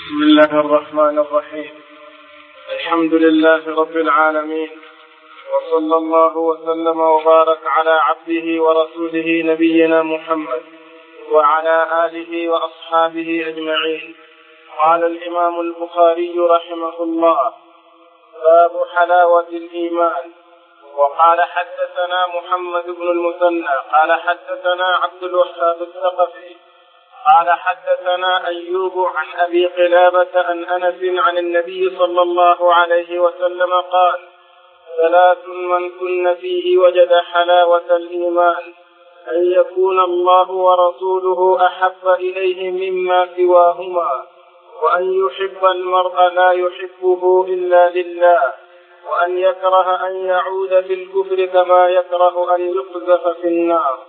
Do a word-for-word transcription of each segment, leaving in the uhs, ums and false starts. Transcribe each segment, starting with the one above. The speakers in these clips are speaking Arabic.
بسم الله الرحمن الرحيم. الحمد لله رب العالمين، وصلى الله وسلم وبارك على عبده ورسوله نبينا محمد وعلى آله وأصحابه أجمعين. قال الإمام البخاري رحمه الله: باب حلاوة الإيمان. وقال حدثنا محمد بن المثنى قال حدثنا عبد الوهاب الثقفي قال حدثنا أيوب عن أبي قلابة عن أنس عن النبي صلى الله عليه وسلم قال: ثلاث من كن فيه وجد حلاوة الإيمان: أن يكون الله ورسوله أحب إليه مما سواهما، وأن يحب المرء لا يحبه إلا لله، وأن يكره أن يعود في الكفر كما يكره أن يقذف في النار.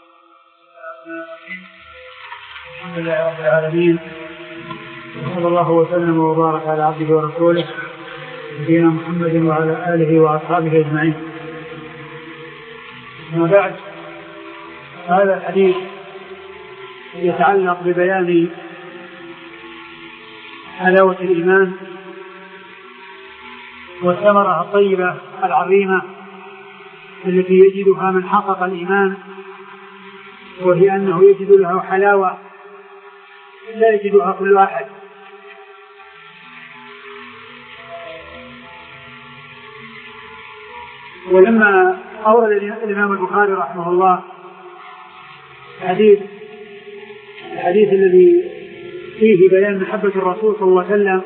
الحمد لله رب العالمين، وصلى الله وسلم وبارك على عبده ورسوله نبينا محمد وعلى آله وأصحابه أجمعين. أما بعد، هذا الحديث يتعلق ببيان حلاوة الإيمان والثمرة الطيبة العظيمة التي يجدها من حقق الإيمان، وهي أنه يجد له حلاوة لا يجدها كل واحد. ولما أورد الإمام البخاري رحمه الله حديث الحديث الذي فيه بيان محبة الرسول صلى الله عليه وسلم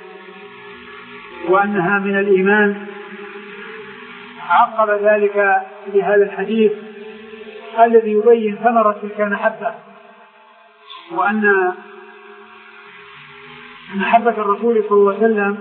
وأنها من الإيمان، عقب ذلك بهذا الحديث الذي يبين ثمرة تلك المحبة، وأن محبة الرسول صلى الله عليه وسلم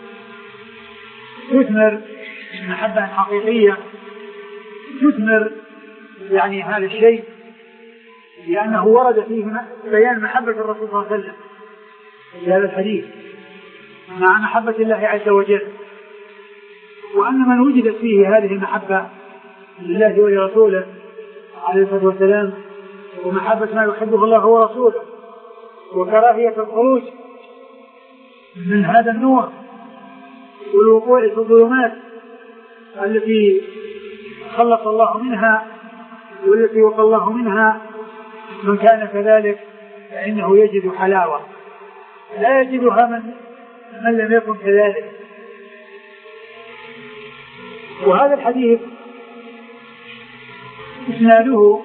تثمر محبة حقيقية، تثمر يعني هذا الشيء، لأنه ورد فيه بيان محبة الرسول صلى الله عليه وسلم في هذا الحديث مع محبة الله عز وجل، وأن من وجدت فيه هذه المحبة لله ولرسوله عليه الصلاة والسلام، ومحبة ما يحبه الله ورسوله، وكراهية الخروج من هذا النور والوقوع في الظلمات التي خلص الله منها والتي وقى الله منها، من كان كذلك فإنه يجد حلاوة لا يجدها من, من لم يكن كذلك. وهذا الحديث إسناده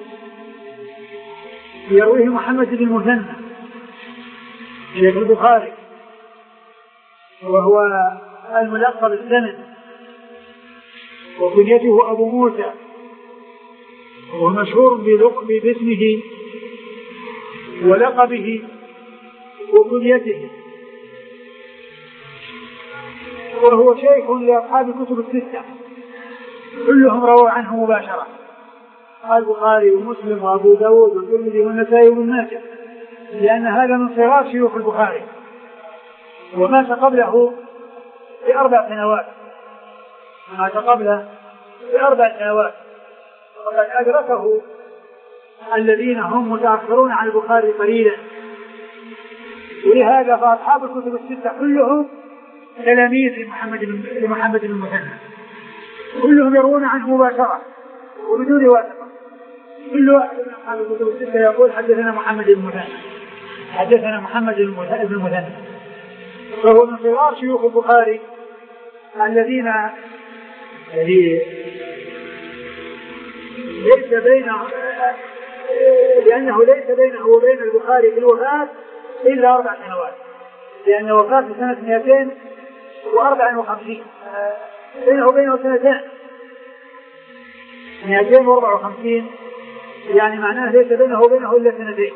يرويه محمد بن المثنى شيخ البخاري، وهو الملقب بالسند، وكنيته أبو موسى، وهو مشهور باسمه ولقبه وكنيته، وهو شيخ لأصحاب الكتب الستة كلهم رووا عنه مباشرة: البخاري ومسلم وأبو داود والترمذي والنسائي وابن ماجه، لأن هذا من صغار شيوخ البخاري، ومات قبله بأربع سنوات مات قبله بأربع سنوات وقد أدركه الذين هم متأخرون عن البخاري قليلا، ولهذا فأصحاب الكتب الستة كلهم تلاميذ لمحمد لمحمد بن المثنى، كلهم يروون عنه مباشرة وبدون واسطة. كل واحد من أصحاب الكتب الستة يقول: حدثنا محمد بن المثنى حدثنا محمد بن المثنى، فهو من صغار شيوخ البخاري الذين الذي ليس بينه لأنه ليس بينه وبين البخاري في الوفاة إلا أربع سنوات، لأن وفاة في سنة مئتين وأربع وخمسين، بينه وبينه سنتين مئتين وأربع وخمسين، يعني معناه ليس بينه وبينه إلا سنتين.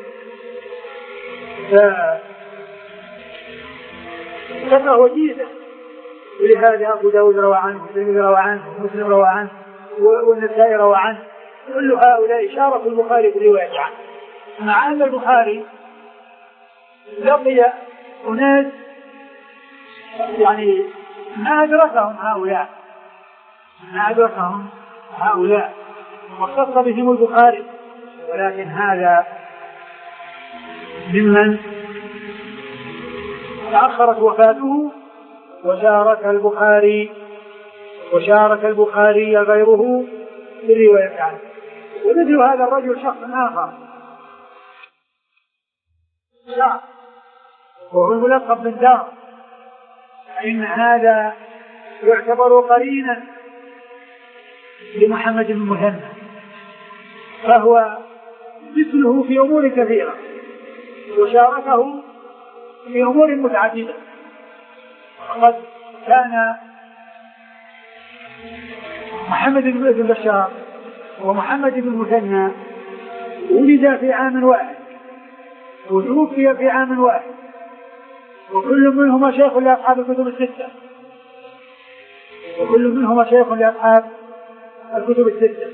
فترة وجيزة، ولهذا أبو داود روى عنه، والترمذي روى عنه، ومسلم روى عنه، والنسائي روى عنه، كل هؤلاء شاركوا البخاري في الرواية عنه، مع أن البخاري لقي أناس يعني ما أدركهم هؤلاء ما أدركهم هؤلاء واختص بهم البخاري، ولكن هذا ممن تأخرت وفاته وشارك البخاري وشارك البخاري غيره في الرواية عنه. ومثل هذا الرجل شخص آخر لا وهو الملقب بن دار، فإن هذا يعتبر قرينا لمحمد بن مثنى، فهو مثله في أمور كثيرة وشاركه في أمور متعددة. وقد كان محمد بن بشار ومحمد بن مثنى ولد في عام واحد وتوفي في عام واحد، وكل منهما شيخ لأصحاب الكتب الستة وكل منهما شيخ لأصحاب الكتب الستة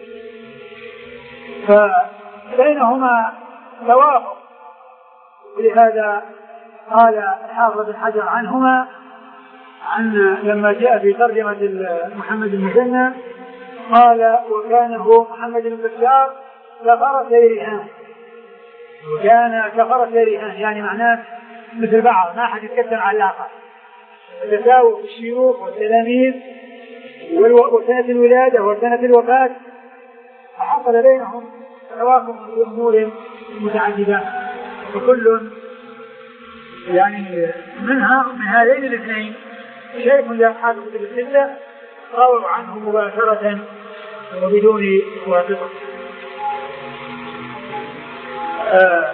فبينهما توافق. ولهذا قال الحافظ بن حجر عنهما عن لما جاء في ترجمة محمد بن مثنى قال وكان هو محمد بن بشار كفر سيرهان، وكان كفر سيرهان يعني معناه مثل بعض، ما أحد يتكتم على الآخر، تساوي في الشيوخ والتلاميذ وسنة الولادة وسنة الوفاة، فحصل بينهم توافق في أمور متعددة، وكل يعني منها من هذين الاثنين شيء لأصحاب الكتب الستة رووا عنه مباشرة وبدون واسطة. آه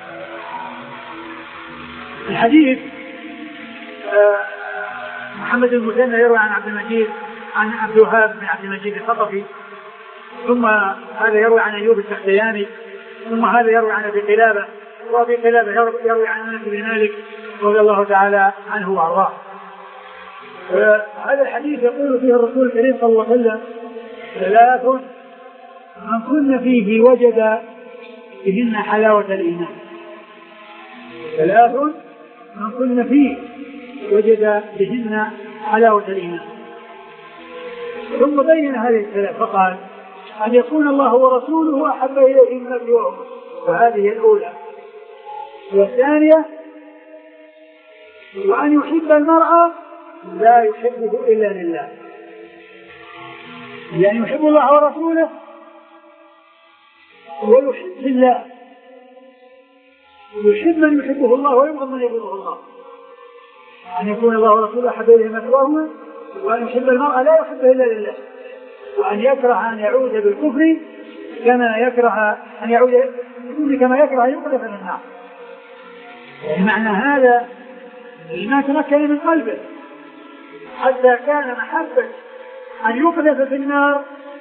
الحديث آه محمد بن مثنى يروي عن عبد المجيد عن عبد الوهاب بن عبد المجيد الثقفي، ثم هذا يروي عن أيوب السختياني، ثم هذا يروي عن أبي قلابة، وأبي قلابة يروي عن أنس بن مالك رضي الله تعالى عنه وأرضاه. هذا الحديث يقول فيه الرسول الكريم صلى الله عليه وسلم ثلاث من كن فيه وجد بهن حلاوة الإيمان، ثلاث من كن فيه وجد بهن حلاوة الإيمان. ثم بين هذه الثلاث فقال أن يكون الله ورسوله أحب إليه مما سواهما، وهذه الأولى. والثانية وأن يحب المرء لا يحبه إلا لله، يعني يحب الله ورسوله ويحب الله، ويحب من يحبه الله ويبغض من يبغضه الله. أن يكون الله ورسوله أحب إليه مما سواهما، وأن يحب المرء لا يحبه إلا لله، وأن يكره أن يعود بالكفر كما يكره أن يعود بالكفر كما يكره أن يقذف في النار. بمعنى هذا ما تمكن من قلبه حتى كان محبة أن يقذف في النار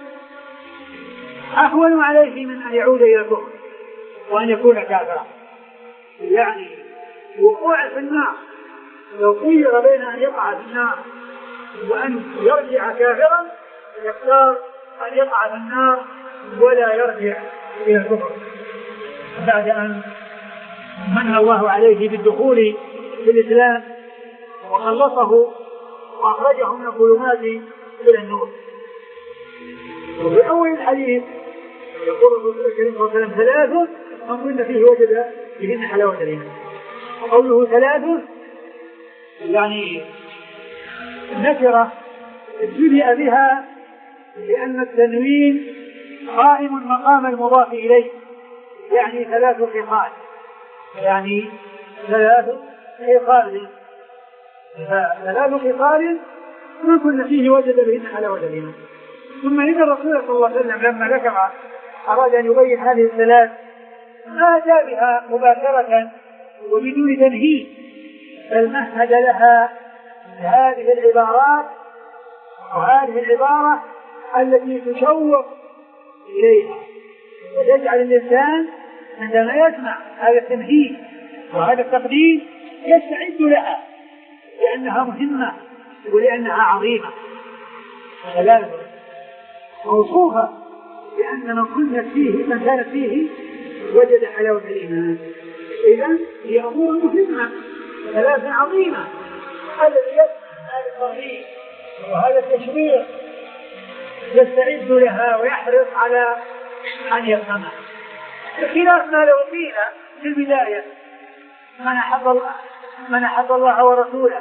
أهون عليه من أن يعود إلى الكفر وأن يكون كافرا. يعني وقوع في النار لو خير بين أن يقع في النار وأن يرجع كافرا يختار أن يقع في النار ولا يرجع إلى الكفر بعد أن من الله عليه بالدخول في الإسلام وخلصه وأخرجه من الظلمات إلى النور. وفي أول الحديث يقول الرسول الكريم صلى الله عليه وسلم ثلاث من كن فيه وجد بهن حلاوة الإيمان. قوله ثلاث يعني نكرة ابتدأ بها لأن التنوين قائم مقام المضاف إليه، يعني ثلاث خصال، يعني ثلاث خصال ثلاث خصال ما كنا فيه وجد بهن حلاوة الإيمان. ثم إن الرسول صلى الله عليه وسلم لما ذكر أراد أن يبين هذه الثلاث ما جاء بها مباشرة وبدون تنهيد، بل مهد لها هذه العبارات وهذه العبارة التي تشوق إليها وتجعل الإنسان عندما يسمع هذا التمهيد وهذا التقديم يستعد لها لأنها مهمة ولأنها عظيمة. ثلاثة موصوفة لأن من كنت فيه من كانت فيه وجد حلاوة الإيمان. إذن هي أمور مهمة ثلاثة عظيمة، هذا اليسمع هذا الترغيب وهذا التشويق يستعد لها ويحرص على أن يفهمها، بخلاف ما لو قيل في البداية من أحب من أحب الله ورسوله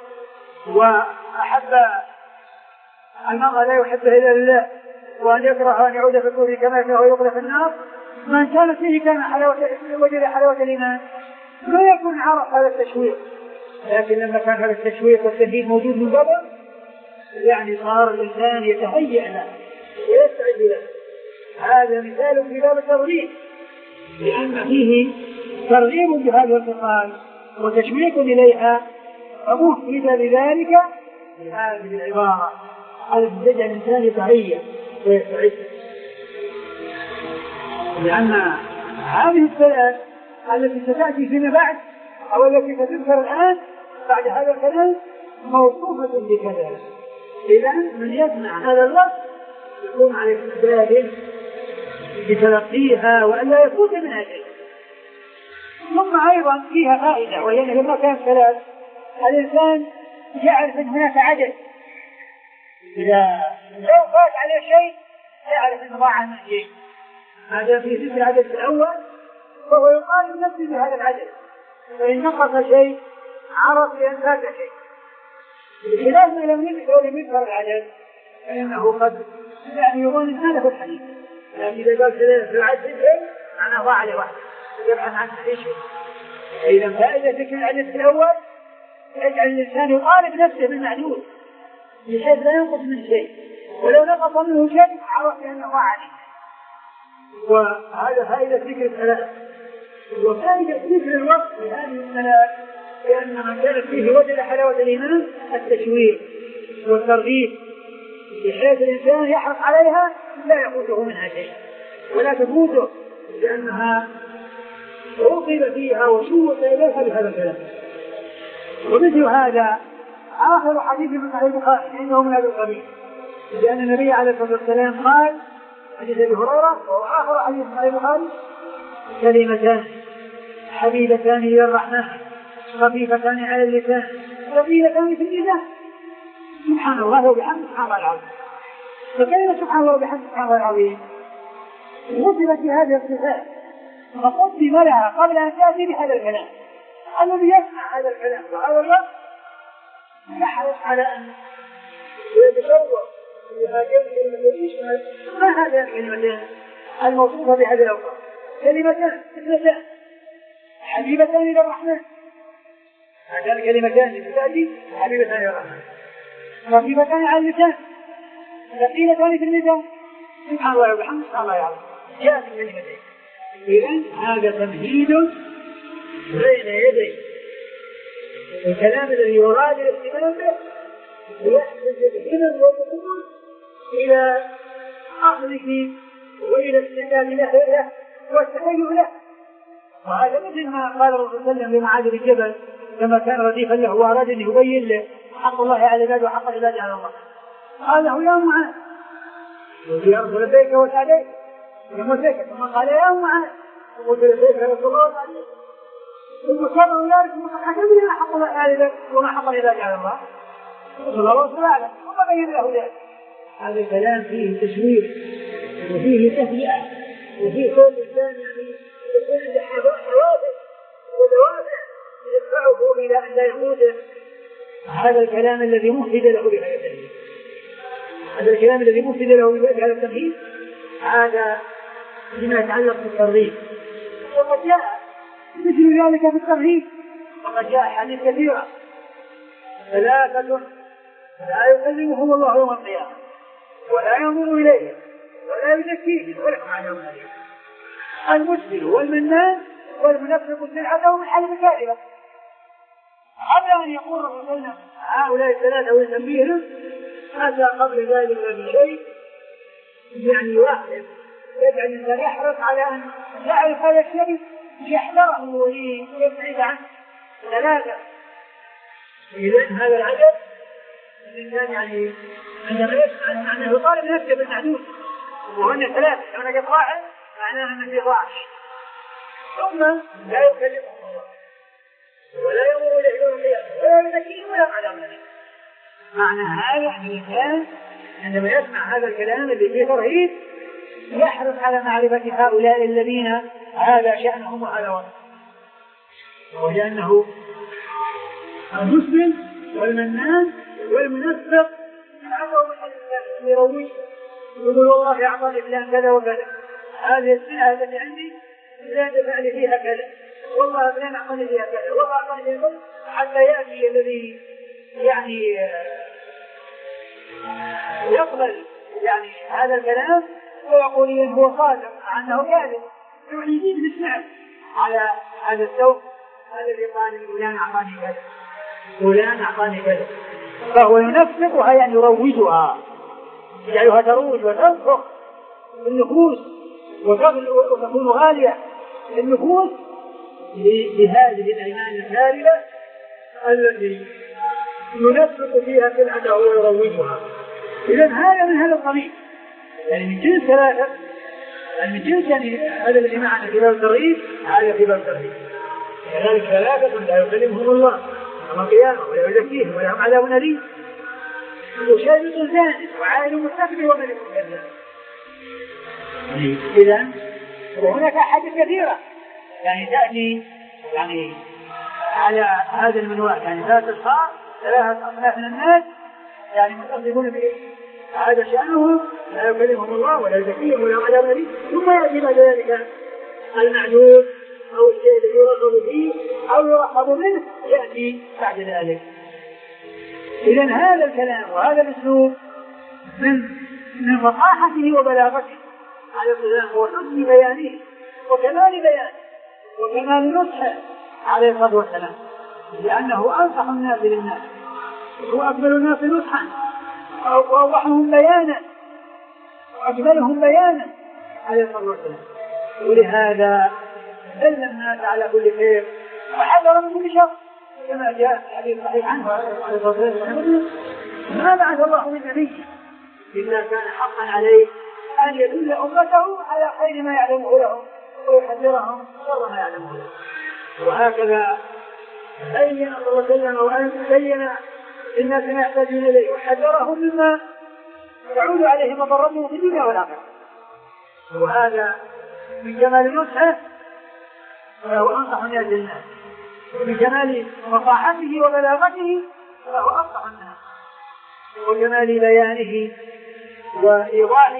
وأحب المرء لا يحبه إلا لله وأن يكره أن يعود في الكفر كما يكره ويقذف في النار، من كان فيه كان حلاوة وجد حلاوة الإيمان لا يكون عرف هذا التشويق. لكن لما كان هذا التشويق والتهديد موجود من قبل يعني صار الإنسان يتهيأ له ويستعد له. هذا مثال في باب الترغيب، لأن فيه ترغيب بهذه الخصال وتشويق إليها، فمفيد بذلك هذه العبارة التي تجعل الإنسان يتهيأ ويستعد. لأن هذه الثلاث التي ستأتي فيما بعد أو التي ستذكر الآن بعد هذا الكلام موصوفة بكذا. إذن من يسمع هذا اللفظ يكون على استعداد بتلقيها وألا يفوت منها شيء. ثم أيضا فيها فائدة، وهي أنه لما كان ثلاث الإنسان يعرف أن هناك عدد، إذا لو فات عليه شيء يعرف أنه ضاع عنه شيء. هذا في ذكر العدد الأول فهو يقارن نفسه بهذا العدد، فإن نقص شيء عرف بأن فات شيء، بخلاف ما لم يذكر العدد فإنه قد يعني يظن أن هذا هو الحديث. لكن إذا قال ثلاثة في العدد شيء أنا ضاع عليه واحد يبحث عن أي شيء. إذا فائدة ذكر العدد الأول يجعل الإنسان يقارب نفسه بالمعدود بحيث لا ينقص من شيء، ولو نقص منه شيء عرف بأنه ضاع عليه. وهذا فائدة ذكر الثلاث. وفائدة ذكر الوقت لهذه الثلاث لأن من كانت فيه وجد حلاوة الإيمان التشويق والترغيب بحيث الإنسان يحرص عليها لا يفوته منها شيء ولا تفوته، لأنها رغب فيها وشوق إليها بهذا الكلام. ومثل هذا آخر حديث من صحيح البخاري عنده من هذا القبيل، لأن النبي عليه الصلاة والسلام قال حديث أبي هريرة وهو آخر حديث من صحيح البخاري: كلمتان حبيبتان إلى الرحمن خفيفتان على اللسان ثقيلتان في الميزان سبحان الله وبحمده سبحان الله العظيم. فكلمة سبحان الله وبحمده سبحان الله العظيم وصفت بهذه الصفات فقدم لها قبل أن تأتي بهذا الكلام. الذي يسمع هذا الكلام وهذا اللفظ يحرص على أن يتشوق بهذين الكلمتين. ما هذه الكلمتين الموصوفة بهذه الأوصاف؟ كلمتان اثنتان حبيبتان إلى الرحمن، هذان الكلمتان لتأتي حبيبتان إلى الرحمن خفيفتان على اللسان ثقيلتان في الميزان سبحان الله وبحمده سبحان الله العظيم. جاءت الكلمتين. إذن هذا تمهيد بين يدي الكلام الذي يراد الاهتمام به ويحدث الهمم والقوة إلى أخذه وإلى استعداد له والتهيؤ له. وهذا مثل ما قال الرسول صلى الله عليه وسلم لمعاذ بن جبل لما كان رديفا له وأراد أن يبين له حق الله على العباد وحق العباد على الله، قال له: يا معاذ يا رسول لبيك وسعديك يا مسيك. ثم قال: يا معاذ قلت لبيك يا رسول الله وسعديك. ثم صبر ذلك حكم لنا حق الله على العباد وما حق العباد على الله صلى الله عليه وسلم، ثم بين له ذلك. هذا الكلام فيه تشويق وفيه تهيئة وفيه كل إنسان يعني يكون عنده حوافز ودوافع يدفعه إلى أن لا يموت. هذا الكلام الذي مفيد له بهذا التمهيد هذا الكلام الذي مفيد له بهذا التمهيد هذا لما يتعلق بالترغيب. وقد جاء مثل ذلك في الترهيب، وقد جاء حديث كثيرة: ثلاثة لا يكلمهم الله يوم القيامة ولا ينظر إليهم ولا يزكيهم ولهم عذاب أليم: المسبل والمنان والمنفق السلعة من حلف كاذبة. قبل أن يقول الرسول صلى الله عليه وسلم هؤلاء الثلاثة ويسميهم أتى قبل ذلك بشيء يعني واحد يجعل الإنسان يحرص على أن يعرف هذا الشيء يحذره ويبعد عنه. ثلاثة. إذن هذا العدد الإنسان يعني عندما يسمع معناه يطالب نفسه بالمعدود وهن ثلاثة، لو نجد واحد معناه أنه في ضعف. ثم لا يكلمهم الله ولا يمر إليه يوم القيامة ولا يزكيهم ولا عذاب أليم. معنى هذا أن الإنسان عندما يسمع هذا الكلام الذي فيه ترهيب يحرص على معرفة هؤلاء الذين هذا شأنهم وهذا وضعهم، ولأنه المسلم والمنان والمنفق عطوا من يروي يقول والله أعطاني فلان كذا وكذا، هذه السنة التي عندي فلان دفع لي فيها كذا، والله فلان أعطاني فيها كذا، والله أعطاني فيها كذا، حتى يأتي الذي يعني يقبل يعني هذا الكلام ويقول إن هو صادق عنه كاذب، يزيد بالسعر على هذا الثوب الذي قال فلان أعطاني كذا فلان أعطاني كذا، فهو ينفقها يعني يروجها، يجعلها تروج وتنفق في النفوس وتكون غالية في النفوس بهذه الأيمان الكاذبة التي ينفق فيها سلعته ويروجها. إذن هذا من هذا القبيل، يعني من جنس ثلاثة، من جنس يعني هذا الذي معنا في باب الترغيب، هذا في باب الترغيب. كذلك ثلاثة لا يكلمهم الله يوم القيامة ولا يزكيهم ولهم عذاب أليم، وشاهد زاني وعائل مستكبر وملك كذاب. إذن وهناك أحاديث كثيرة يعني تأتي يعني على هذا المنوال، يعني ثلاثة أصحاب ثلاثة أصناف من الناس يعني متصفون به هذا شأنهم لا يكلمهم الله ولا يزكيهم ولا عذاب أليم، ثم يأتي بعد ذلك المعدود أو الشيء الذي يرغب فيه أو يرحب منه يأتي بعد ذلك. إذن هذا الكلام وهذا الأسلوب من من فصاحته وبلاغته على الكلام وحسن بيانه وكمال بيانه وكمال نصحه عليه الصلاة والسلام، لأنه أنصح الناس للناس هو أكمل الناس نصحا وأوضحهم بيانا وأكملهم بيانا عليه الصلاة والسلام، ولهذا دل الناس على كل خير وحذر من كل شر كما جاء في الحديث الصحيح عنه عليه الصلاة والسلام: ما بعث الله من نبي إلا كان حقا عليه أن يدل أمته على خير ما يعلمه لهم ويحذرهم شر ما يعلمه لهم. وهكذا بين الله وسلم وأن بين الناس ما يحتاجون إليه وحذرهم مما يعود عليه مضرته في الدنيا والآخرة، وهذا من جمال نصحه فهو أنصح الناس للناس، ومن جمال فصاحته وبلاغته فهو أنصح الناس، وجمال بيانه وإيضاحه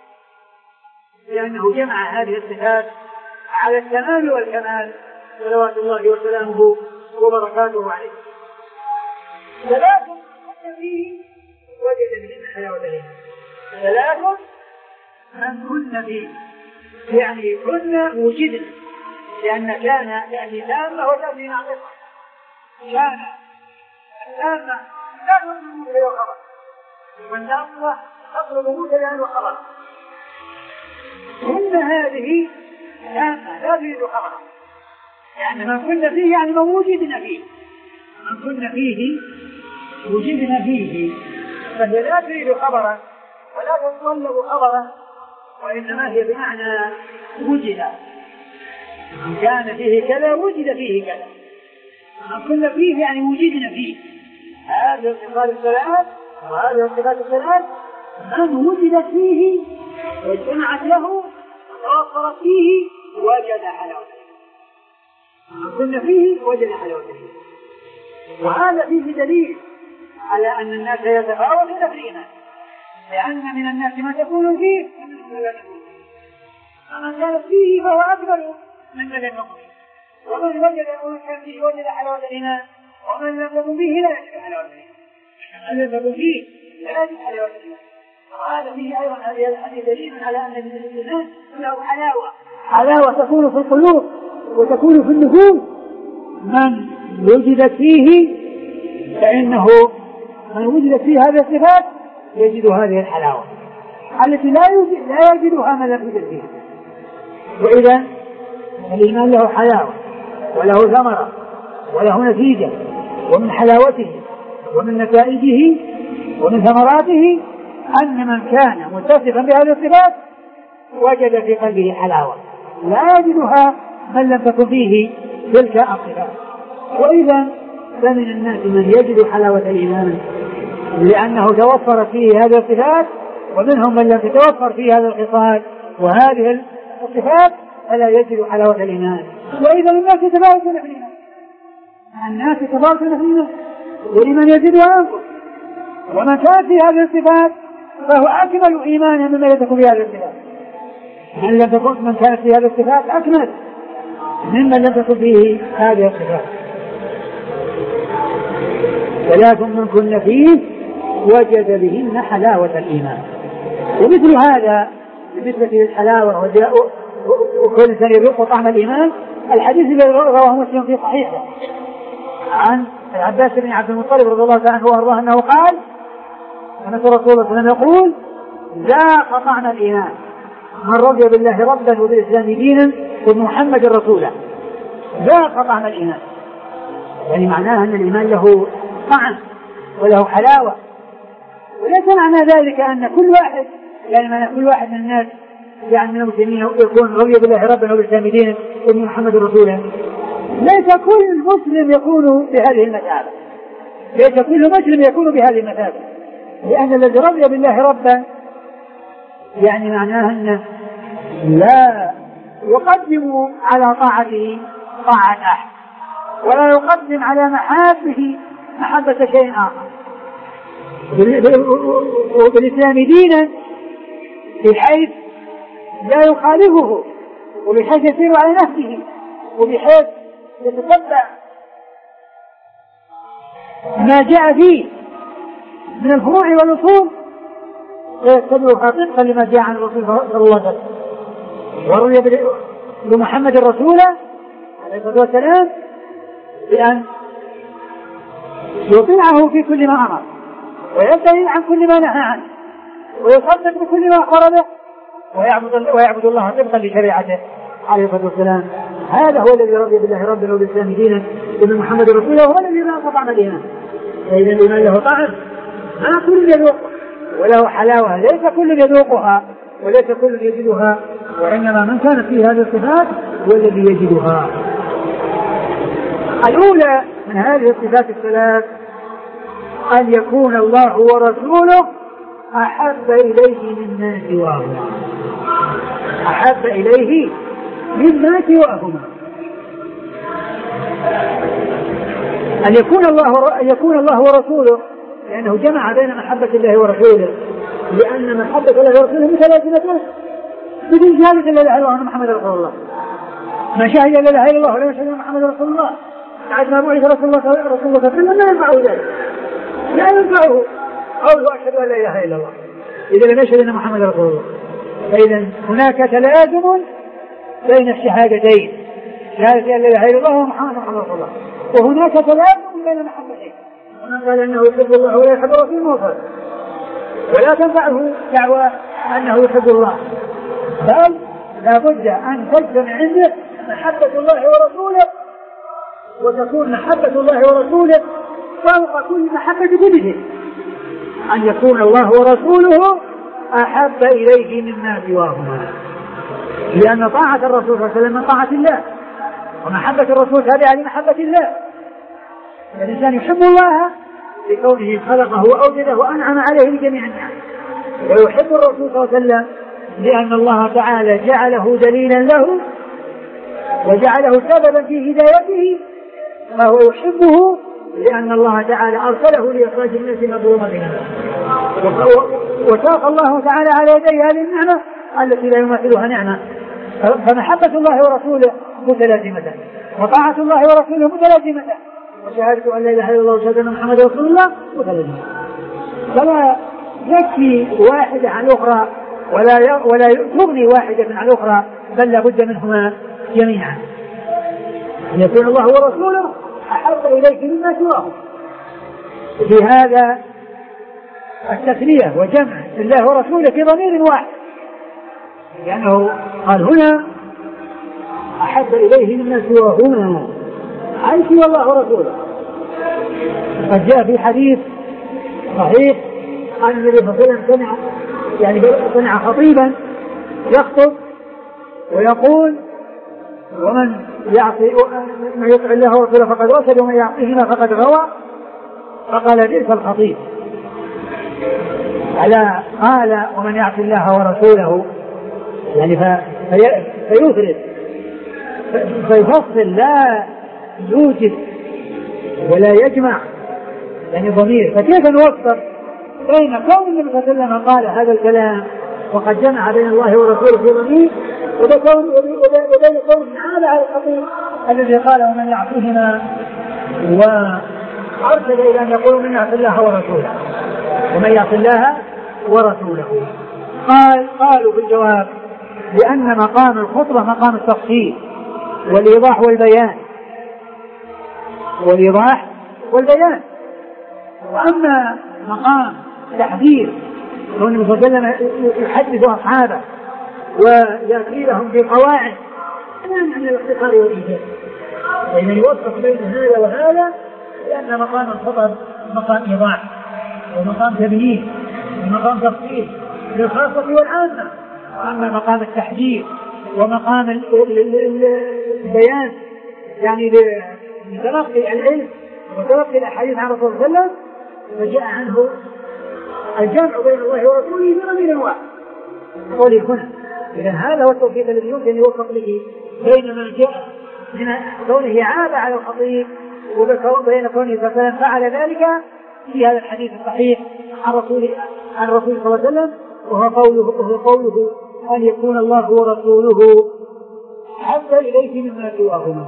لأنه جمع هذه الصفات على التمام والكمال صلوات الله وسلامه وبركاته عليه. ثلاث كن فيه وجد بهن حلاوة الإيمان. ثلاث من كن فيه يعني كنا وجدنا، لأن كان يعني تامة وتبني ناقصة، كان تامة لا تطلب موسى وخبر، والناقصة تطلب موسى وخبر. كن هذه تامة لا تريد خبرا، يعني من كنا فيه يعني من وجدنا فيه، من كنا فيه وجدنا فيه، فهي لا تريد خبرا ولا تتطلب خبرا، وإنما هي بمعنى وجد، من كان فيه كذا وجد فيه كذا، من كنا فيه يعني وجدنا فيه. هذا الصفات الثلاث وهذا الصفات الثلاث من وجدت فيه واجتمعت له وتوفرت فيه وجد حلاوته، من كنا فيه وجد حلاوته. وهذا فيه دليل على أن الناس يتفاوتون في الإيمان، لأن من الناس ما تكون فيه ومن لا تكون فيه، فمن كان فيه فهو أكبر من لم يكن فيه، ومن وجد ومن كان فيه وجد حلاوة الإيمان، ومن لم يكن فيه لا يجد حلاوة الإيمان، من لم يكن فيه لا يجد حلاوة الإيمان. وهذا فيه أيضا هذه الحديث دليل على أن الإيمان له حلاوة، حلاوة تكون في القلوب وتكون في النفوس. من وجدت فيه فإنه من وجدت فيه هذه الصفات يجد هذه الحلاوة التي لا يجد لا يجدها من لم يوجد فيه. وإذا الإيمان له حلاوة وله ثمرة وله نتيجة، ومن حلاوته ومن نتائجه ومن ثمراته أن من كان متصفا بهذه الصفات وجد في قلبه حلاوة لا يجدها من لم تكن فيه تلك الصفات. وإذا فمن الناس من يجد حلاوة الإيمان لأنه توفرت فيه هذه الصفات، ومنهم من لم تتوفر فيه هذا الخصال وهذه الصفات فلا يجد حلاوة الإيمان. وإذا الناس يتفاوتون في الإيمان، الناس تفاوت فينا ولمن يزيد وينقص، ومن كان في هذه الصفات فهو أكمل إيمانا ممن لم يكن في هذه الصفات. من لم تكن من كانت في هذه الصفات أكمل ممن لم تكن فيه هذه الصفات. ثلاث من كن فيه وجد بهن حلاوة الإيمان. ومثل هذا بالنسبة للحلاوة وكل إنسان يذوق طعم الإيمان الحديث الذي رواه مسلم في صحيحه عن العباس بن عبد المطلب رضي الله عنه وارضاه انه قال: سمعت رسول الله صلى الله عليه وسلم يقول: ذاق طعم الإيمان من رضي بالله ربا وبالإسلام دينا وبمحمد رسولا. ذاق طعم الإيمان، يعني معناه أن الإيمان له طعم وله حلاوة، وليس معنى ذلك أن كل واحد يعني معنى كل واحد من الناس يعني من المسلمين يكون رضي بالله ربا وبالإسلام دينا وبمحمد رسولا. ليس كل مسلم يكون بهذه المثابة، ليس كل مسلم يكون بهذه المثابة، لأن الذي رضي بالله ربا يعني معناه أنه لا يقدم على طاعته طاعة أحد، ولا يقدم على محابه محبة شيء آخر، وبالإسلام دينا بحيث لا يخالفه، وبحيث يسير على نفسه، وبحيث يتتبع ما جاء فيه من الفروع والأصول ويتبعها طبقا لما جاء عن الرسول صلى الله عليه وسلم. ورضي بمحمد الرسول عليه الصلاة والسلام بأن يطيعه في كل ما أمر ويبتعد عن كل ما نهى عنه ويصدق بكل ما أخبر به ويعبد, ويعبد الله طبقا لشريعته عليه الصلاة والسلام. هذا هو الذي رضي بالله ربا وبالإسلام دينا وبمحمد رسوله، وهو الذي ذاق طعم الإيمان. فإذا الإيمان له طعم لا كل يذوقه وله حلاوة، ليس كل يذوقها وليس كل يجدها، وإنما من كانت فيه هذه الصفات هو الذي يجدها. الأولى من هذه الصفات الثلاث أن يكون الله ورسوله أحب إليه مما سواهما، أحب إليه مما سواهما. أن يكون الله أن يكون الله ورسوله لأنه جمع بين محبة الله ورسوله، لأن محبة الله ورسوله متلازمتان بدون شهادة لا إله إلا الله محمد رسول الله. ما شهد لا إله إلا الله ولا يشهد محمد رسول الله بعد ما بعث رسول الله رسول الله صلى الله عليه وسلم لا ينفعه ذلك، لا ينفعه قوله أشهد أن لا إله إلا الله إذا لم يشهد أن محمد رسول الله. فإذا هناك تلازم بين الشهادتين، شهادة أن لا إله إلا الله ومحمد رسول الله، وهناك تلازم بين محبتين. ومن قال أنه يحب الله ولا يحب رسوله ولا تنفعه دعوى أنه يحب الله، بل لا بد أن تجتمع عنده محبة الله ورسوله، وتكون محبة الله ورسوله فوق كل محبة كله، أن يكون الله ورسوله أحب إليه مما سواهما، لأن طاعة الرسول صلى الله عليه وسلم من طاعة الله، ومحبة الرسول تابعة لمحبة الله. الإنسان يحب الله لكونه خلقه وأوجده وأنعم عليه بجميع النعم، ويحب الرسول صلى الله عليه وسلم لأن الله تعالى جعله دليلا له وجعله سببا في هدايته، فهو يحبه لأن الله تعالى أرسله لإخراج الناس من ظلماتهم، وساق الله تعالى على يديه هذه النعمة التي لا يماثلها نعمة. فمحبة الله ورسوله متلازمة، وطاعة الله ورسوله متلازمة، وشهادة أن لا إله إلا الله وشهادة أن محمد رسول الله متلازمة. فلا يكفي واحدة عن الأخرى ولا ولا تغني واحدة عن الأخرى، بل لابد منهما جميعا. أن يكون الله ورسوله أحب إليك مما سواه. في هذا التثنية وجمع الله ورسوله في ضمير واحد، لأنه قال هنا أحب إليه مما سواهما، أي سوى الله ورسوله. قد جاء في حديث صحيح أن النبي صلى الله عليه وسلم سمع يعني سمع خطيبا يخطب ويقول: ومن يعصي من يطع الله ورسوله فقد رشد ومن يعصيهما فقد غوى. فقال: بئس الخطيب. على قال: ومن يعصي الله ورسوله، يعني فيفرد فيفصل، لا يوجد ولا يجمع يعني ضمير. فكيف نوفق بين كون النبي صلى الله عليه وسلم قال هذا الكلام وقد جمع بين الله ورسوله في ضمير وبين كون هذا على الخطيب الذي قال ومن يعصيهما وأرشد إلى أن يقول من يعصي الله ورسوله ومن يعصي الله ورسوله. قال قالوا في الجواب لأن مقام الخطبة مقام التفصيل والإيضاح والبيان والإيضاح والبيان، وأما مقام تحذير النبي صلى الله عليه وسلم يحدث أصحابه ويأتي لهم بقواعد لا معنى الاختصار والإيجاز، وإذا يوفق بين هذا وهذا لأن مقام الخطب مقام إيضاح ومقام تبيين ومقام تفصيل للخاصة والعامة، وأما مقام التحذير ومقام البيان يعني لتلقي العلم وتلقي الأحاديث عن رسول الله صلى الله عليه وسلم فجاء عنه الجمع بين الله ورسوله بضمير واحد قولي هنا. إذا هذا هو التوفيق الذي يمكن أن يوفق به بين ما جاء من كونه عاب على الخطيب وبين كونه فعلا فعل ذلك في هذا الحديث الصحيح عن رسول عن رسول صلى الله عليه وسلم، وهو قوله وهو قوله أن يكون الله ورسوله حتى إليه مما سواهما.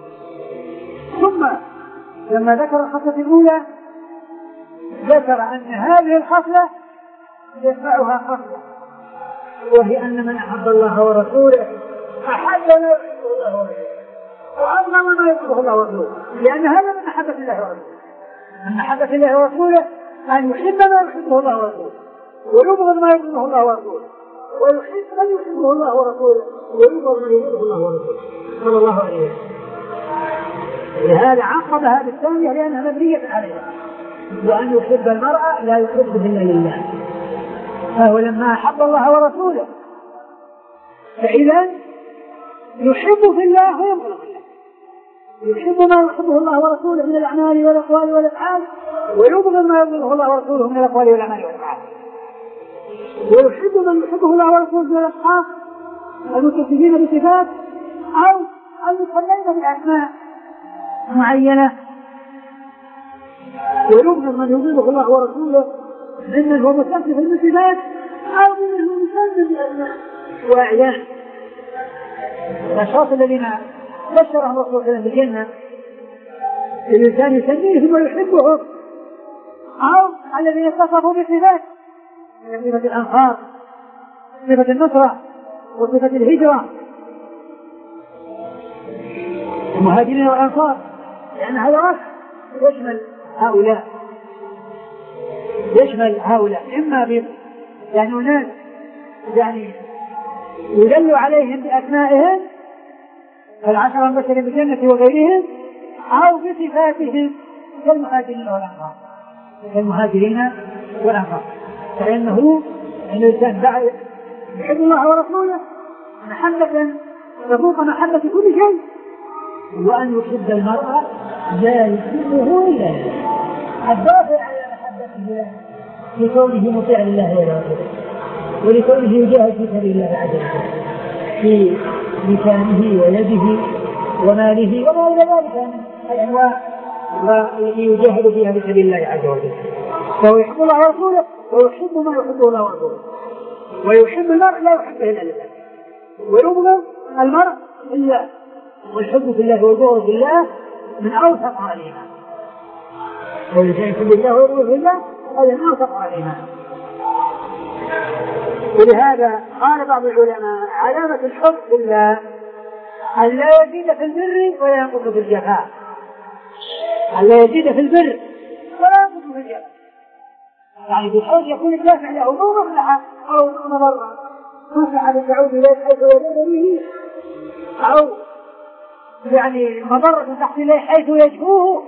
ثم لما ذكر الخصلة الأولى ذكر أن هذه الخصلة يتبعها خصلة، وهي أن من أحب الله ورسوله أحب ما يحبه الله ورسوله وأبغض ما يحبه الله ورسوله، لأن هذا من محبة الله ورسوله. من محبة الله ورسوله أن يحب ما يحبه الله ورسوله ويبغض ما يبغضه الله ورسوله، ويحب من يحبه الله ورسوله ويبغض من يبغضه الله ورسوله صلى الله عليه وسلم. لهذا عقب هذه الثانية لأنها مبنية عليها، وأن يحب المرأة لا يحبه إلا لله، فهو لما أحب الله ورسوله فإذا يحب في الله ويبغض في الله، يحب ما يحبه الله ورسوله من الأعمال والأقوال والأفعال ويبغض ما يبغضه الله ورسوله من الأقوال والأعمال والأفعال، ويحب من يحبه الله ورسوله من الأشخاص المتصفين بصفات أو المسمين بأسماء معينة، ويبغض من يبغضه الله ورسوله ممن هو متصف بالصفات أو ممن هو مسمى بأسماء وأعيان. الأشخاص الذين بشرهم الرسول صلى الله عليه وسلم بالجنة الإنسان يسميهم ويحبهم، أو الذين اتصفوا بصفات صفة الأنصار صفة النصرة وصفة الهجرة المهاجرين والأنصار، لأن هذا وصف يشمل هؤلاء يشمل هؤلاء إما ب يعني ناس يعني يدل عليهم بأسمائهم العشرة المبشرين بالجنة وغيرهم، أو بصفاتهم كالمهاجرين والأنصار كالمهاجرين والأنصار فإنه الإنسان دعا يحب الله ورسوله محبة تفوق محبة كل شيء، وأن يحب المرأة لا يحبه إلا الله. الدافع على محبته لكونه مطيع لله ورسوله ولكونه يجاهد في سبيل الله عز وجل في لسانه ويده وماله وما إلى ذلك من الأنواع ويجاهد فيها في سبيل الله عز وجل، فهو يحب الله ورسوله ويحب ما يحبه الله ورسوله، ويحب المرء لا يحبه إلا لله، ويبغض المرء إلا والحب في الله والبغض في الله من أوثق عليها، والإنسان يحب الله ويبغض في الله هذا من أوثق عليها. ولهذا قال بعض العلماء علامة الحب في الله أن لا يزيد في البر ولا ينقص في الجفاء، أن لا يزيد في البر ولا ينقص في الجفاء، يعني بالحب يكون الدافع له مو مصلحة أو مضرة، مصلحة تعود إليه حيث يدور به، أو يعني مضرة تحت إليه حيث يجفوه.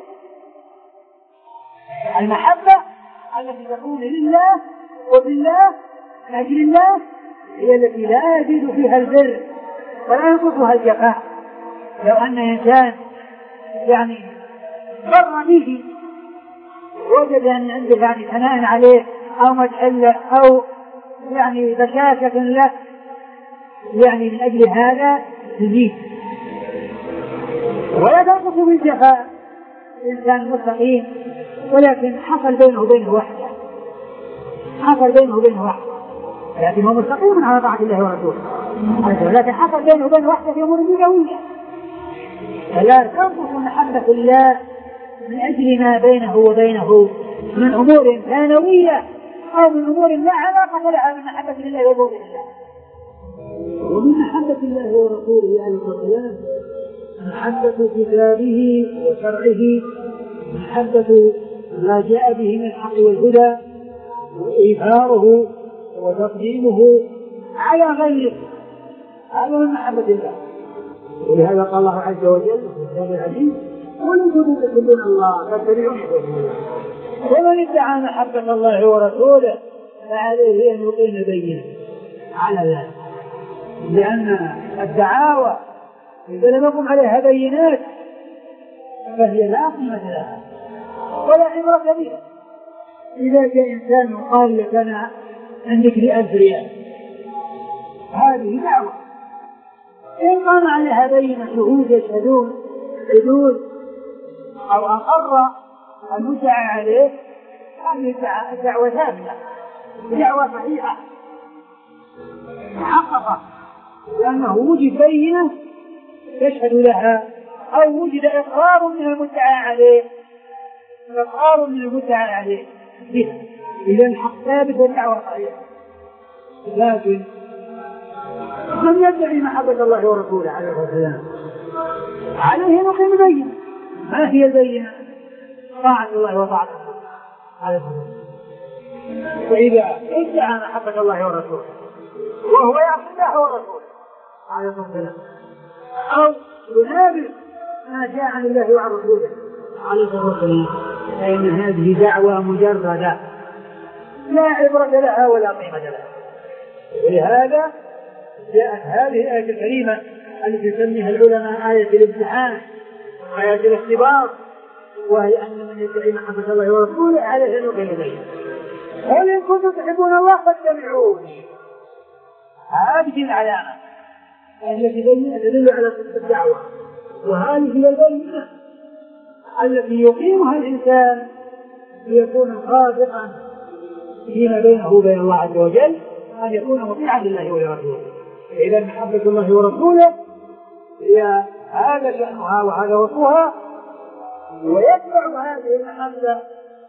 المحبة التي تكون لله وبالله لأجل الله هي التي لا يزيد فيها البر ولا ينقصها الجفاء. لو أن إنسان يعني بر به وجد أن عنده يعني ثناء عليه أو مدح له أو يعني بشاشة له، يعني من أجل هذا تزيد ولا تنقص بالجفاء، إنسان مستقيم ولكن حصل بينه وبينه وحدة، حصل بينه وبينه وحدة، لكن هو مستقيم على طاعة الله ورسوله، لكن حصل بينه وبينه وحدة في أمور دنيوية. فلا تنقص محبة الله من أجل ما بينه وبينه من أمور ثانوية أو من أمور لا علاقة لها من محبة الله وبغض الله. ومن محبة الله ورسوله عليه الصلاة والسلام محبة كتابه وشرعه، محبة ما جاء به من الحق والهدى، وإيثاره وتقديمه على غيره، هذا من محبة الله. ولهذا قال الله عز وجل في الكتاب العزيز: قل إن كنتم تحبون الله فاتبعوني يحببكم الله. ومن ادعى محبة الله ورسوله فعليه أن يقيم البينة على ذلك، لأن الدعاوى إذا لم يقم عليها بينات فهي لا قيمة لها ولا عبرة بها. إذا جاء إنسان وقال لك أنا عندك لألف ريال، هذه دعوة، إن قام عليها بينة شهود يشهدون حدود أو أقر المدعى عليه، هذه دعوة ثابتة، دعوة صحيحة محققة، لأنه وجد بينة يشهد لها أو وجد إقرار من المدعى عليه، إقرار من المدعى عليه بها، إذا الحق ثابت والدعوة صحيحة. لكن من يدعي محبة الله ورسوله عليه الصلاة والسلام عليه نقيم بينة. ما هي البينة؟ طاعة الله وطاعة رسوله عليه الصلاة والسلام. وإذا ادعى محبة الله ورسوله وهو يعصي الله ورسوله عليه الصلاة والسلام أو ينابذ ما جاء عن الله وعن رسوله عليه الصلاة والسلام، فإن هذه دعوة مجردة لا عبرة لها ولا قيمة لها. ولهذا جاءت هذه الآية الكريمة التي تسميها العلماء آية الامتحان وآية الاختبار، وهي أن من يدعي محبة الله ورسوله عليه أن يقيم بينه. قل إن كنتم تحبون الله فاتبعوني. هذه العلامة التي تدل على صدق الدعوة، وهذه هي البينة التي يقيمها الإنسان ليكون صادقا فيما بينه وبين الله عز وجل، أن يكون مطيعا لله ولرسوله. إذا محبة الله ورسوله هي هذا شأنها وهذا وصفها، ويتبع هذه المحبة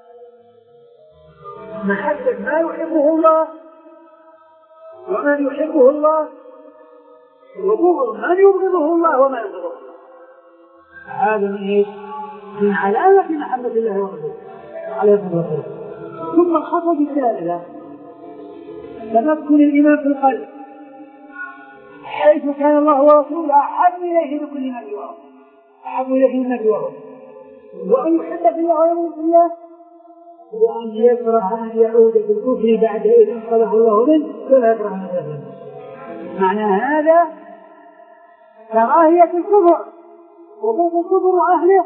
محبة ما يحبه الله ومن يحبه الله، وبغض من يبغضه الله وما يبغضه الله. هذا من ايش؟ من علامة محبة الله ورسوله عليه الصلاة والسلام. ثم الخطوة الثالثة تمكن الإيمان في القلب، حيث كان الله ورسوله أحب إليه بكل ما سواه، أحب إليه مما سواه، وأن يحب في الله ويموت في الله، وأن يكره أن يعود في الكفر بعد إذ انقذه الله منه فلا يكره أن يعود. معنى هذا كراهية الكفر وبغض الكفر وأهله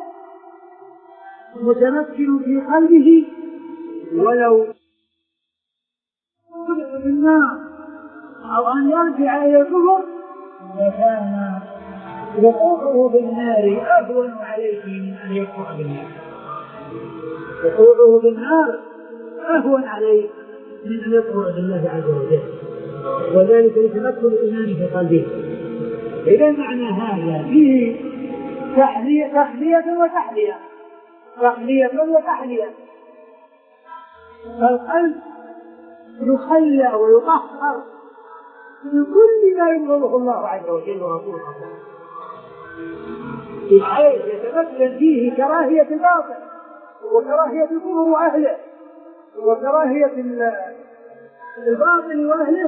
متمكن في قلبه، ولو خلق في النار أو أن يرجع إلى الكفر فكان وقوعه بالنار أهون عليه من أن يكفر بالنار. وقوعه بالنار أهون عليه من أن يكفر بالله عز وجل، وذلك لتمكن الإيمان في قلبه. إذا معنى هذا فيه تحلية تحلية وتحلية تحلية وتحلية. فالقلب يخلى ويطهر من كل ما يبغضه الله عز وجل ورسوله، بحيث يتمثل فيه كراهية الباطل وكراهية الكفر وأهله وكراهية الباطل وأهله.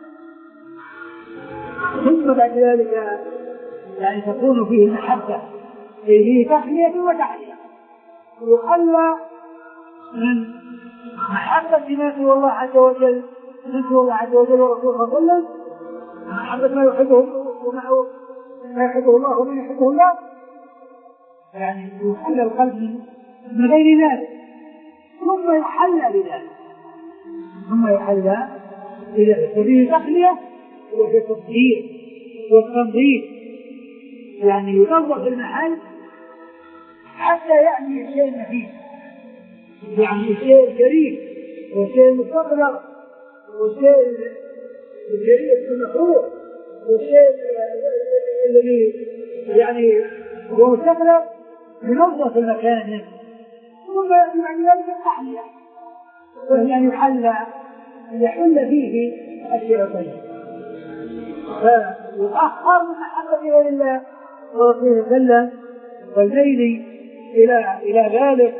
ثم بعد ذلك يعني تكون فيه المحبة، فيه تحلية وتحلية، يخلى من محبة ما سوى الله عز وجل من سوى الله عز وجل ورسوله صلى الله عليه وسلم، محبة ما يحبه ومعه ما يحبه الله ومن يحبه الله، يعني يحلى القلب من غير ذلك، ثم يحلى بذلك ثم يحلى بذلك فيه تحلية وفي التطهير والتنظيف، يعني ينظف المحل حتى يعني الشيء النفيس، يعني الشيء الكريم والشيء المستقبل والشيء الجريء المخلوق والشيء الذي يعني هو مستقبل بنظرة المكان، ثم يعني ذلك التحلية وهي أن يحل يحل فيه الشيء الطيب، فيؤخر من محبة غير الله ورسوله صلى الله عليه وسلم والميل إلى إلى ذلك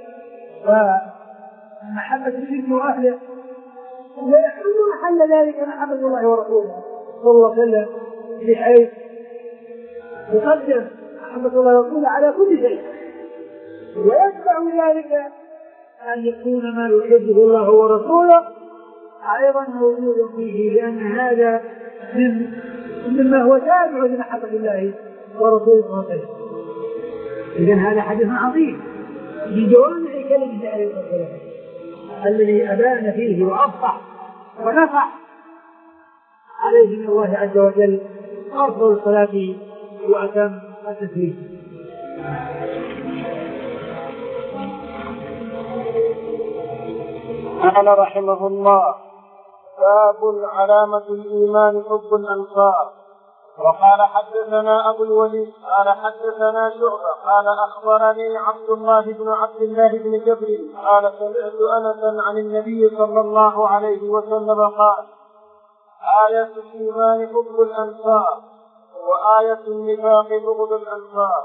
ومحبة الشرك وأهله، ويحل محل ذلك محبة الله ورسوله صلى الله عليه وسلم، بحيث يقدم محبة الله ورسوله على كل شيء، ويتبع ذلك أن يكون ما يحبه الله ورسوله أيضا موجود فيه، لأن هذا من مما هو تابع لمحبة الله ورسوله صلى الله عليه وسلم. إذن هذا حديث عظيم بجوامع كلمة عليه الصلاة والسلام الذي أبان فيه وأفصح ونفح عليه من الله عز وجل أفضل الصلاة وأتم التسليم. قال رحمه الله: باب علامة الإيمان حب الأنصار. وقال حدثنا أبو الوليد قال حدثنا شعبة قال أخبرني عبد الله بن عبد الله بن جبر قال سمعت أنسا عن النبي صلى الله عليه وسلم قال: آية الإيمان حب الأنصار وآية النفاق بغض الأنصار.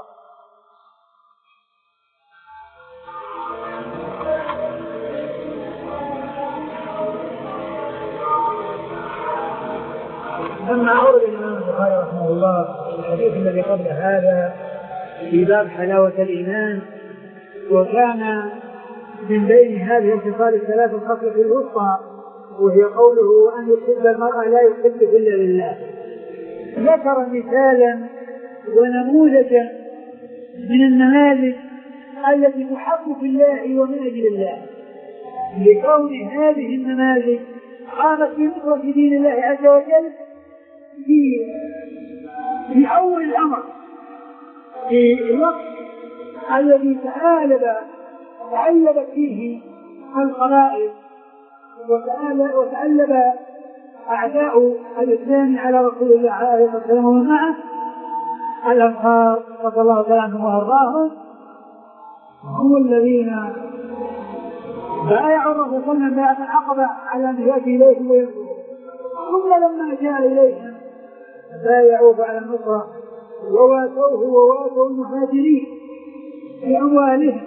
لما أورد الإمام البخاري رحمه الله الحديث الذي قبل هذا في باب حلاوة الإيمان، وكان من بين هذه الخصال الثلاث الخصلة الوسطى وهي قوله أن يحب المرء لا يحب إلا لله، ذكر مثالا ونموذجا من النماذج التي تحب في الله ومن أجل الله، لكون هذه النماذج قامت بنصرة دين الله عز وجل في في أول الأمر، في الوقت الذي تآلب تألبت فيه القبائل وتألب أعداء الإسلام على رسول الله عليه الصلاة والسلام ومن معه الأنصار رضي الله تعالى عنهم وأرضاهم، هم الذين بايعوا الرسول صلى الله عليه وسلم بيعة العقبة على أن يأتي إليهم وينصروا، ثم لما جاء إليهم بايعوه على النصرة وواتوه وواتوا المهاجرين بأموالهم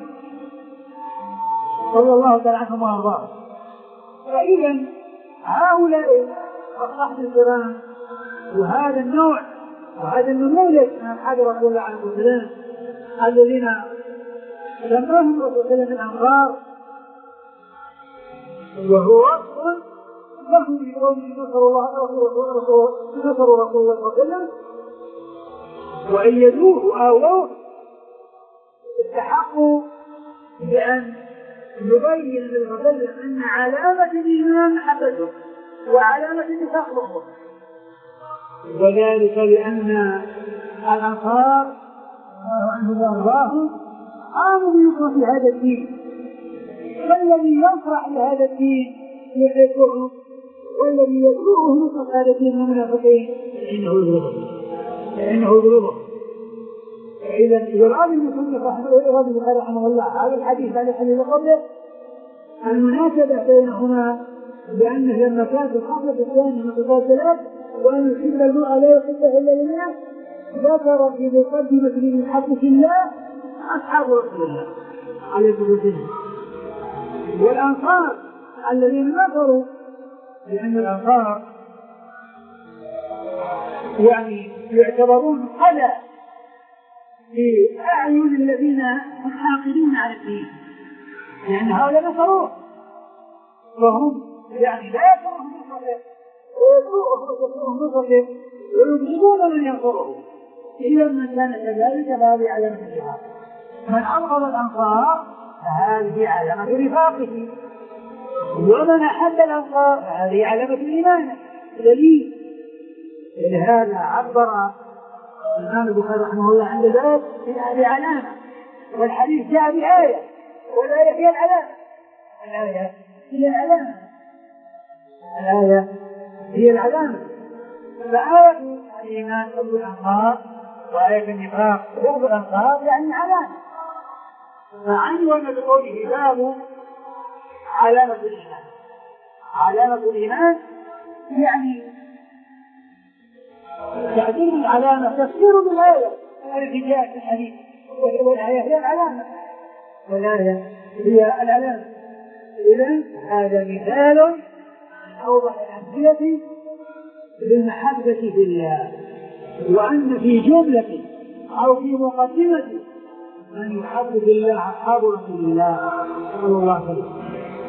صلى الله تعالى عنهم وأرضاهم. فإذا هؤلاء الصحابة الكرام وهذا النوع وهذا النموذج من أصحاب رسول الله عليه الصلاة والسلام الذين سماهم الرسول صلى الله عليه وسلم الأنصار، وهو وصف لهم بقوله نصروا الله نصروا رسول الله صلى الله عليه وسلم وأيدوه وآووه، استحقوا بأن يبين للرسول أن علامة الإيمان محبته وعلامة النفاق بغضه، وذلك لأن الأنصار عنهم وأرضاهم قاموا بنصرة هذا الدين، والذي يفرح لهذا الدين يحبهم، والذي يدعوه نصرة هذا الدين من المنافقين فإنه يغضبهم فإنه يغضبهم. إذا يراد المصنف رحمه الله هذا الحديث على الحديث قبله المناسبة بينهما، لأنه لما كانت الخصلة الثانية من صفات ثلاث وأن يحب المرء لا يحبه إلا لله، ذكر في مقدمة من محبة الله أصحاب رسول الله عليه الصلاة والسلام والأنصار الذين نصروا، لأن الأنصار يعني يعتبرون قلة في أعين الذين هم حاقدون على الدين، لأن هؤلاء نصروه وهم يعني لا يكرههم نصره ويسوءهم نصره ويبغضون من ينصره، إلا من كان كذلك فهذه علامة النفاق. من أبغض الأنصار فهذه علامة نفاقه، ومن أحب الأنصار فهذه علامة الإيمان دليل. لهذا عبر الإمام البخاري رحمه الله عند ذلك بهذه علامة والحديث جاء بآية، والآية هي العلامة. الآية هي العلامة. الآية هي العلامة. فآية الإيمان حب الأنصار، وآية النفاق بغض الأنصار، يعني علامة. فعنون بقوله باب علامة الإيمان. علامة الإيمان يعني تعديل العلامة، تفسير بالآية التي جاءت في الحديث، والآية هي العلامة، والآية هي العلامة. إذن هذا مثال من أوضح الأمثلة بالمحبة في الله، وأن في جملة أو في مقدمة من يحب بالله أصحاب رسول الله صلى الله عليه وسلم.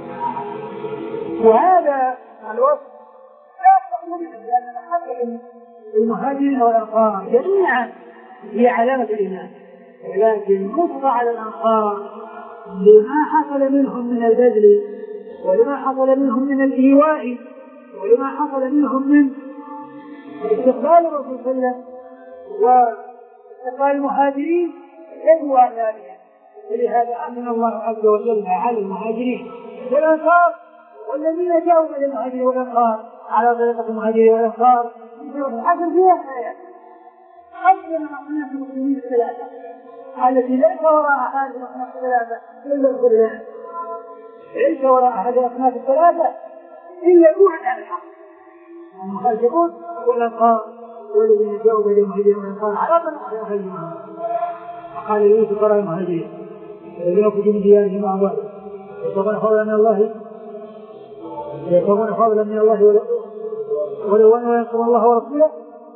وهذا الوصف لا تقول بأن محبة المهاجرين والأنصار جميعا هي علامة الإيمان، ولكن نص على الأنصار لما حصل منهم من البذل، ولما حصل منهم من الإيواء، ولما حصل منهم من استقبال الرسول صلى الله عليه وسلم واستقبال المهاجرين يدعو ذلك. ولهذا أمن الله عز وجل على المهاجرين والأنصار والذين جاءوا من المهاجرين والأنصار على طريقة المهاجرين والأنصار حصل فيها آيات. أصلا أصناف المسلمين الثلاثة التي ليس وراء هذه الأصناف الثلاثة إلا الخذلان، ليس وراء هذه الأصناف الثلاثة إلا البعد عن الحق. المهاجرون والأنصار والذين جاءوا من المهاجرين والأنصار على طريقة المهاجرين. قال لي فقراء المهاجرين الذين أخرجوا من ديارهم وأموالهم يبتغون فضلا من الله يبتغون فضلا من الله ولو أن ينصرون الله ورسوله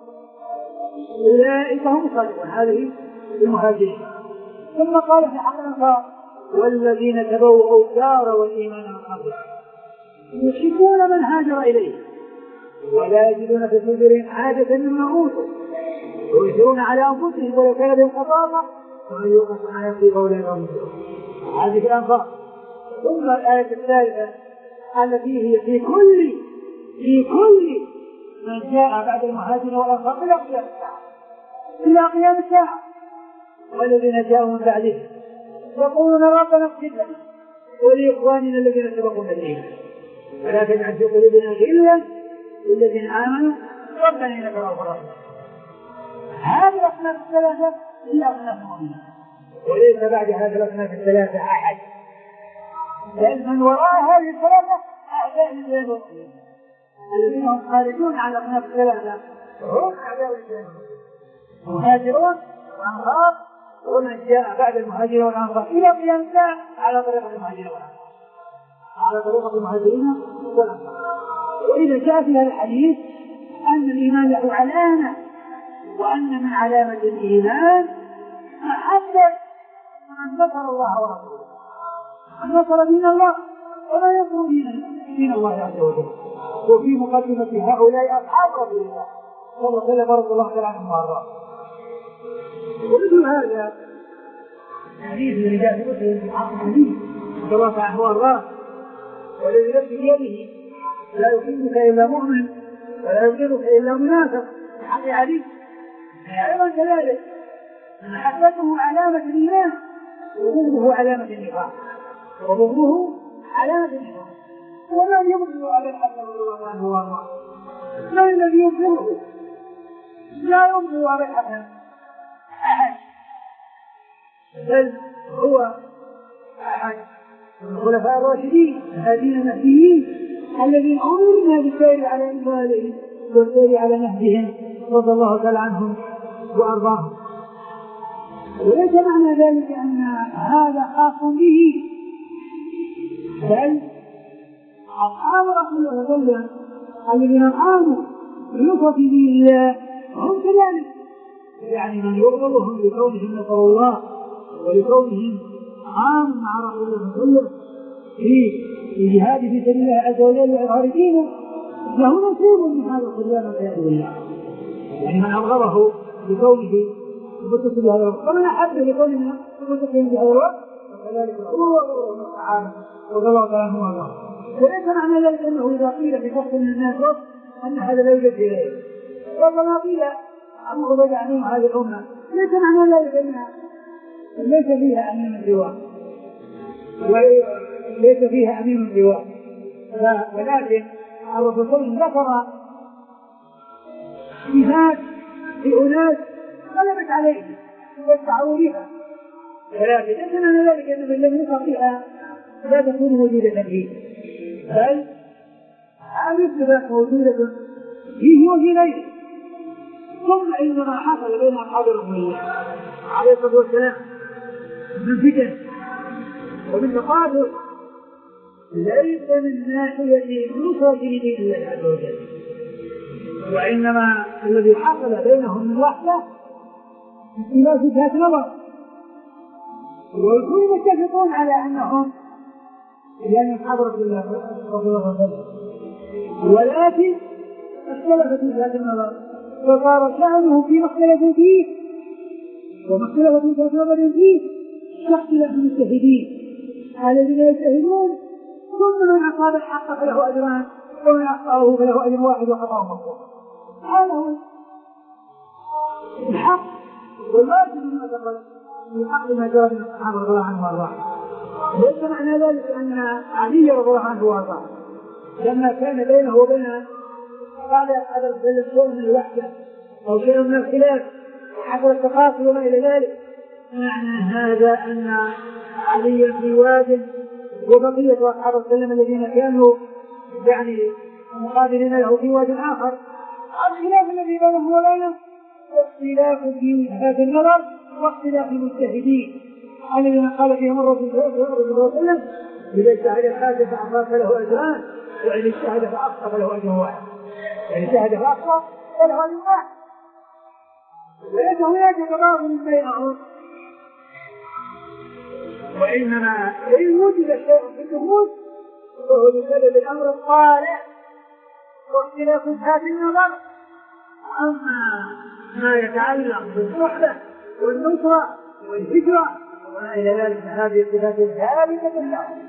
أولئك هم الصادقون. هذه المهاجرين. ثم قال في حق الأنصار والذين تبوأوا الدار والإيمان من قبلهم يحبون من هاجر إليه ولا يجدون في صدورهم حاجة مما أوتوا ويؤثرون على أنفسهم ولو كان بهم خصاصة ومن يوق شح نفسه فأولئك هم المفلحون. هذه في الأنصار. ثم الآية الثالثة التي هي في كل في كل من جاء بعد المهاجرين والأنصار إلى قيام الساعة إلى قيام الساعة والذين جاءوا من بعدهم يقولون ربنا اغفر لنا ولإخواننا الذين سبقونا بالإيمان ولا تجعل في قلوبنا غلا للذين آمنوا ربنا إنك رؤوف رحيم. هذه الأصناف الثلاثة هي أصناف المؤمنين، وليس بعد هذه الأصناف الثلاثة أحد، بل من وراء هذه الثلاثة أعداء للمؤمنين الذين هم خارجون عن الأصناف الثلاثة هم أعداء للمؤمنين المهاجرون والأنصار ومن جاء بعد المهاجرين والأنصار إلى قيام الساعة على طريقة المهاجرين والأنصار على طريقة المهاجرين والأنصار. وإذا جاء في هذا الحديث أن الإيمان له علامة، وأن من علامة الإيمان محبة من نصر الله ورسوله، من نصر دين الله وما ينصر دين الله عز وجل. وفي مقدمة هؤلاء أصحاب رسول الله صلى الله عليه وسلم رضي الله تعالى عنهم وأرضاهم. ومثل هذا حديث من رجال مسلم في حق النبي صلى الله عليه وسلم والذي نفسي بيده لا يحبك إلا مؤمن ولا يبغضك إلا منافق حق علي أيضا كذلك محبته علامة الإيمان وبغضه علامة النفاق وبغضه علامة النفاق. ولا يبغض على الحق والله عنه وارضاه. ما الذي يبغضه؟ لا يبغض على الحق أحد، بل هو أحد الخلفاء الراشدين الذين المهديين الذين أمرنا بالسير على أموالهم والسير على نهجهم رضي الله تعالى عنهم وأرضاهم. وليس معنى ذلك أن هذا خاص به، بل أصحاب رسول الله صلى الله عليه وسلم الذين قاموا بنصرة دين الله هم كذلك، يعني من يبغضهم لكونهم نصروا الله ولكونهم قاموا مع رسول الله صلى الله عليه وسلم في الجهاد في سبيل الله عز وجل وإظهار دينه له نصيب من هذا الخذلان والعياذ بالله. يعني من أبغضه لكونه متصل بهذا الوقت ومن أحب لكونه متصل بهذا الوقت وكذلك هو تعالى رضي الله تعالى عنه وارضاه. وليس معنى ذلك أنه إذا قيل في شخص من الناس وقت أن هذا لا يوجد في غيره، وكما قيل أبو عبيدة عنهم هذه الأمة ليس معنى ذلك أن ليس فيها أمين سواه وليس فيها أمين سواه، ولكن الرسول صلى الله عليه وسلم ذكر صفات لأناس غلبت عليهم وادعوا بها، ولكن ليس معنى ذلك أن من لم يقع بها لا تكون موجودة فيه، بل هذه الصفات موجودة فيه وفي غيره. ثم إنما حصل بين أصحاب رسول الله عليه الصلاة والسلام من فتن ومن تقاتل ليس من ناحية نصرة دين الله عز وجل، وإنما الذي حصل بينهم من وحدة اختلاف وجهات نظر، والكل متفقون على أنهم يعني حضرة الله صلى الله عليه وسلم، ولكن اختلفت وجهات النظر فصار شأنه فيما اختلفوا فيه وما اختلفت وجهات نظر فيه كاختلاف المجتهدين الذين يجتهدون ثم من أصاب الحق فله أجران ومن أخطأه فله أجر واحد وخطأه مغفور. هذا هو الحق والواجب من أجر الحق ما جاء من الصحابة رضي الله عنهم وأرضاهم. ليس معنى ذلك أن علي رضي الله عنه وأرضاه لما كان بينه وبين قال هذا الشيء من الوحدة أو شيء من الخلاف حصل التقاصي وما إلى ذلك، معنى هذا أن علي في واد وبقية أصحاب السلام الذين كانوا يعني مقابلين له في واد آخر. الخلاف الذي بينهم وبينه واختلاف في وجهات النظر واختلاف المجتهدين الذين قال فيهم الرسول صلى الله عليه وسلم إذا اجتهد الحاجة فأصاب فله أجران وإن اجتهد فأخطأ فله أجر واحد، يعني اجتهد فأخطأ فله أجر واحد، وليس هناك تباين بينهم. وإنما إن وجد شيء في النفوس فهو بسبب الأمر الصالح واختلاف وجهات النظر. أما ما يتعلق بالصحبة والنصرة والهجرة وما إلى ذلك هذه الصفات ثابتة لهم،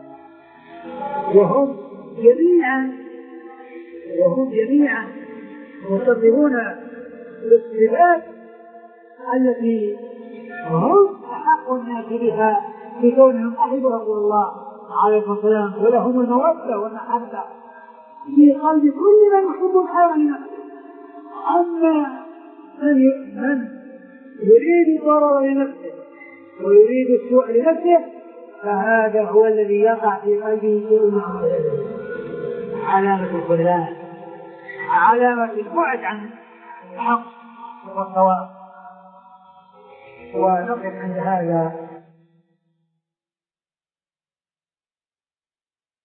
وهم جميعا وهم جميعا مصدرون بالصفات التي هم أحق الناس بها في كونهم أحب رسول الله عليه الصلاة والسلام، ولهم المودة والمحبة في قلب كل من يحب الخير لنفسه. أما من يريد الضرر لنفسه ويريد السوء لنفسه فهذا هو الذي يقع في قلبه كل علامة الخذلان، علامة البعد عن الحق والصواب. ونقف عند هذا